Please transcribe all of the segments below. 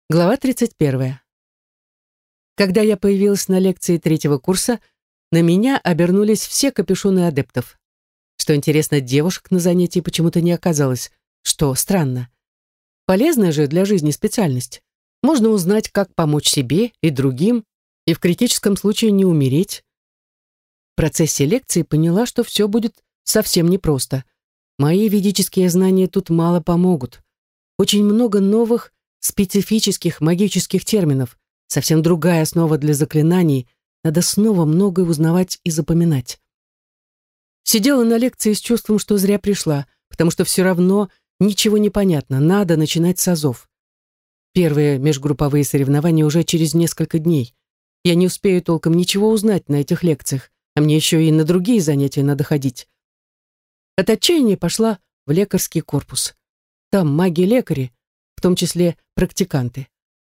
Глава 31. Когда я появилась на лекции третьего курса, на меня обернулись все капюшоны адептов. Что интересно, девушек на занятии почему-то не оказалось, что странно. Полезная же для жизни специальность. Можно узнать, как помочь себе и другим, и в критическом случае не умереть. В процессе лекции поняла, что все будет совсем непросто. Мои ведические знания тут мало помогут. Очень много новых, специфических магических терминов, совсем другая основа для заклинаний, надо снова многое узнавать и запоминать. Сидела на лекции с чувством, что зря пришла, потому что все равно ничего не понятно, надо начинать с азов. Первые межгрупповые соревнования уже через несколько дней. Я не успею толком ничего узнать на этих лекциях, а мне еще и на другие занятия надо ходить. От отчаяния пошла в лекарский корпус. Там маги-лекари, в том числе практиканты.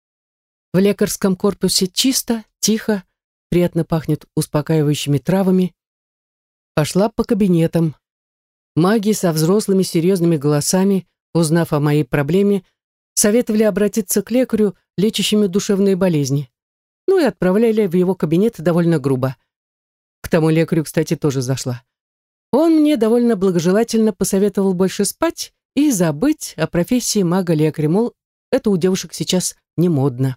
В лекарском корпусе чисто, тихо, приятно пахнет успокаивающими травами. Пошла по кабинетам. Маги со взрослыми серьезными голосами, узнав о моей проблеме, советовали обратиться к лекарю, лечащему душевные болезни. Ну и отправляли в его кабинет довольно грубо. К тому лекарю, кстати, тоже зашла. Он мне довольно благожелательно посоветовал больше спать и забыть о профессии мага-лекаря, мол, это у девушек сейчас не модно.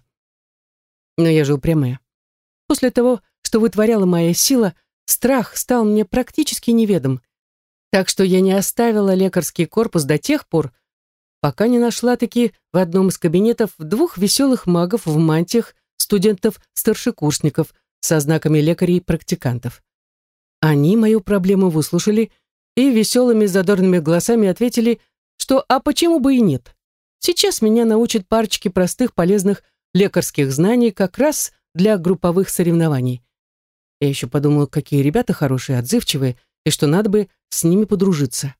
Но я же упрямая. После того, что вытворяла моя сила, страх стал мне практически неведом. Так что я не оставила лекарский корпус до тех пор, пока не нашла-таки в одном из кабинетов двух веселых магов в мантиях, студентов-старшекурсников со знаками лекарей-практикантов. Они мою проблему выслушали и веселыми задорными голосами ответили, что «а почему бы и нет? Сейчас меня научат парочке простых полезных лекарских знаний как раз для групповых соревнований». Я еще подумала, какие ребята хорошие, отзывчивые, и что надо бы с ними подружиться.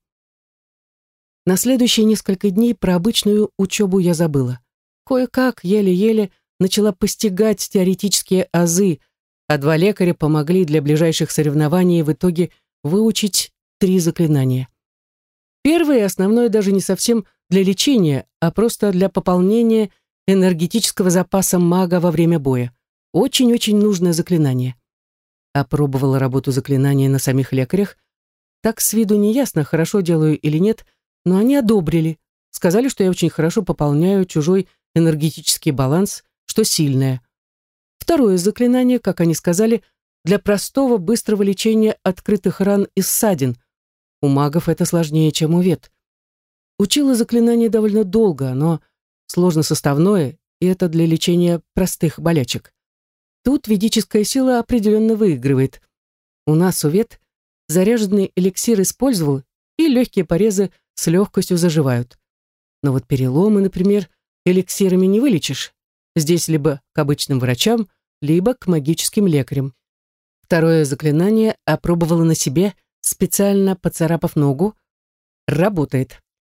На следующие несколько дней про обычную учебу я забыла. Кое-как, еле-еле, начала постигать теоретические азы, а два лекаря помогли для ближайших соревнований в итоге выучить 3 заклинания. Первое и основное даже не совсем для лечения, а просто для пополнения энергетического запаса мага во время боя. Очень-очень нужное заклинание. Опробовала работу заклинания на самих лекарях. Так с виду не ясно, хорошо делаю или нет, но они одобрили. Сказали, что я очень хорошо пополняю чужой энергетический баланс, что сильное. Второе заклинание, как они сказали, для простого быстрого лечения открытых ран и ссадин. У магов это сложнее, чем у вет. Учила заклинание довольно долго, оно сложносоставное, и это для лечения простых болячек. Тут ведическая сила определенно выигрывает. У нас, у вет, заряженный эликсир использовал, и легкие порезы с легкостью заживают. Но вот переломы, например, эликсирами не вылечишь. Здесь либо к обычным врачам, либо к магическим лекарям. Второе заклинание опробовала на себе, специально поцарапав ногу. Работает.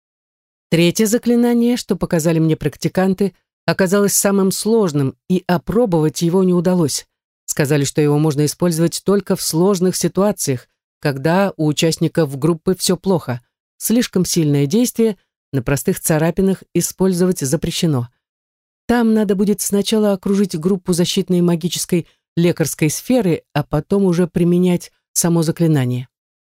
Третье заклинание, что показали мне практиканты, оказалось самым сложным, и опробовать его не удалось. Сказали, что его можно использовать только в сложных ситуациях, когда у участников группы все плохо. Слишком сильное действие, на простых царапинах использовать запрещено. Там надо будет сначала окружить группу защитной магической лекарской сферы, а потом уже применять само заклинание.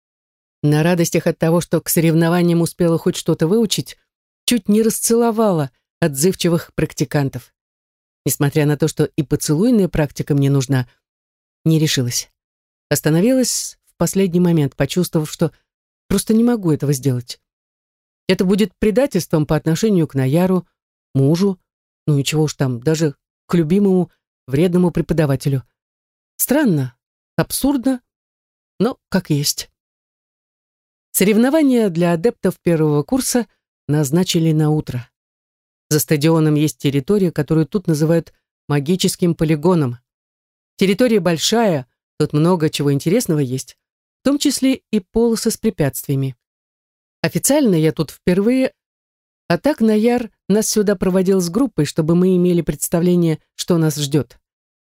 На радостях от того, что к соревнованиям успела хоть что-то выучить, чуть не расцеловала отзывчивых практикантов. Несмотря на то, что и поцелуйная практика мне нужна, не решилась. Остановилась в последний момент, почувствовав, что просто не могу этого сделать. Это будет предательством по отношению к Наяру, мужу, ну и чего уж там, даже к любимому вредному преподавателю. Странно, абсурдно, но как есть. Соревнования для адептов первого курса назначили на утро. За стадионом есть территория, которую тут называют магическим полигоном. Территория большая, тут много чего интересного есть, в том числе и полосы с препятствиями. Официально я тут впервые, а так Наяр нас сюда проводил с группой, чтобы мы имели представление, что нас ждет.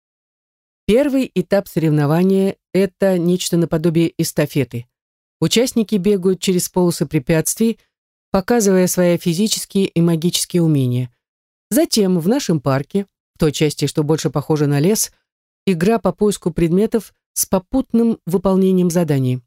Первый этап соревнования – это нечто наподобие эстафеты. Участники бегают через полосы препятствий, показывая свои физические и магические умения. Затем в нашем парке, в той части, что больше похоже на лес, игра по поиску предметов с попутным выполнением заданий.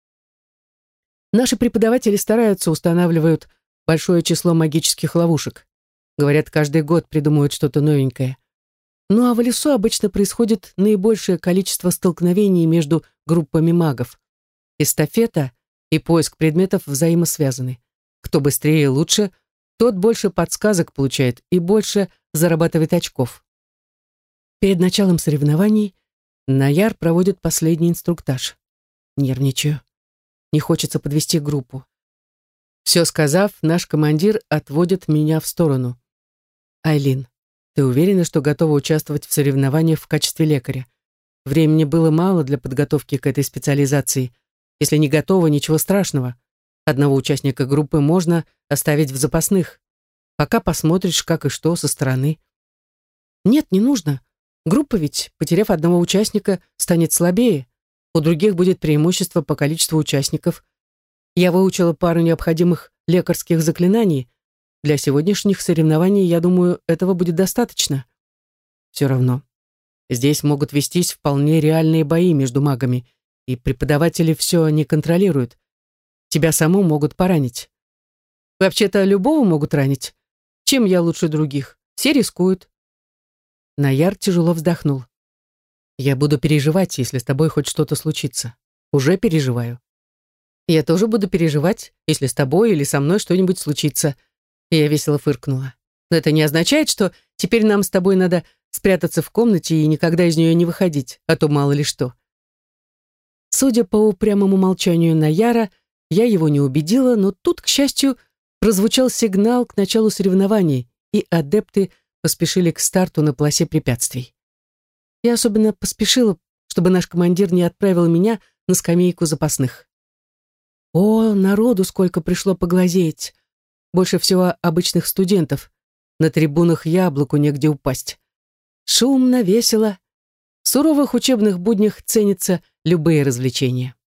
Наши преподаватели стараются, устанавливают большое число магических ловушек. Говорят, каждый год придумывают что-то новенькое. Ну а в лесу обычно происходит наибольшее количество столкновений между группами магов. Эстафета и поиск предметов взаимосвязаны. Кто быстрее и лучше, тот больше подсказок получает и больше зарабатывает очков. Перед началом соревнований Наяр проводит последний инструктаж. Нервничаю. Не хочется подвести группу. Все сказав, наш командир отводит меня в сторону. «Айлин, ты уверена, что готова участвовать в соревнованиях в качестве лекаря? Времени было мало для подготовки к этой специализации. Если не готова, ничего страшного. Одного участника группы можно оставить в запасных. Пока посмотришь, как и что со стороны». «Нет, не нужно. Группа ведь, потеряв одного участника, станет слабее. У других будет преимущество по количеству участников. Я выучила пару необходимых лекарских заклинаний. Для сегодняшних соревнований, я думаю, этого будет достаточно. Все равно. Здесь могут вестись вполне реальные бои между магами, и преподаватели все не контролируют. Тебя саму могут поранить. Вообще-то любого могут ранить. Чем я лучше других? Все рискуют». Наяр тяжело вздохнул. «Я буду переживать, если с тобой хоть что-то случится. Уже переживаю. Я тоже буду переживать, если с тобой или со мной что-нибудь случится». Я весело фыркнула. «Но это не означает, что теперь нам с тобой надо спрятаться в комнате и никогда из нее не выходить, а то мало ли что». Судя по упрямому молчанию Наяра, я его не убедила, но тут, к счастью, прозвучал сигнал к началу соревнований, и адепты поспешили к старту на полосе препятствий. Я особенно поспешила, чтобы наш командир не отправил меня на скамейку запасных. О, народу сколько пришло поглазеть! Больше всего обычных студентов. На трибунах яблоку негде упасть. Шумно, весело. В суровых учебных буднях ценятся любые развлечения.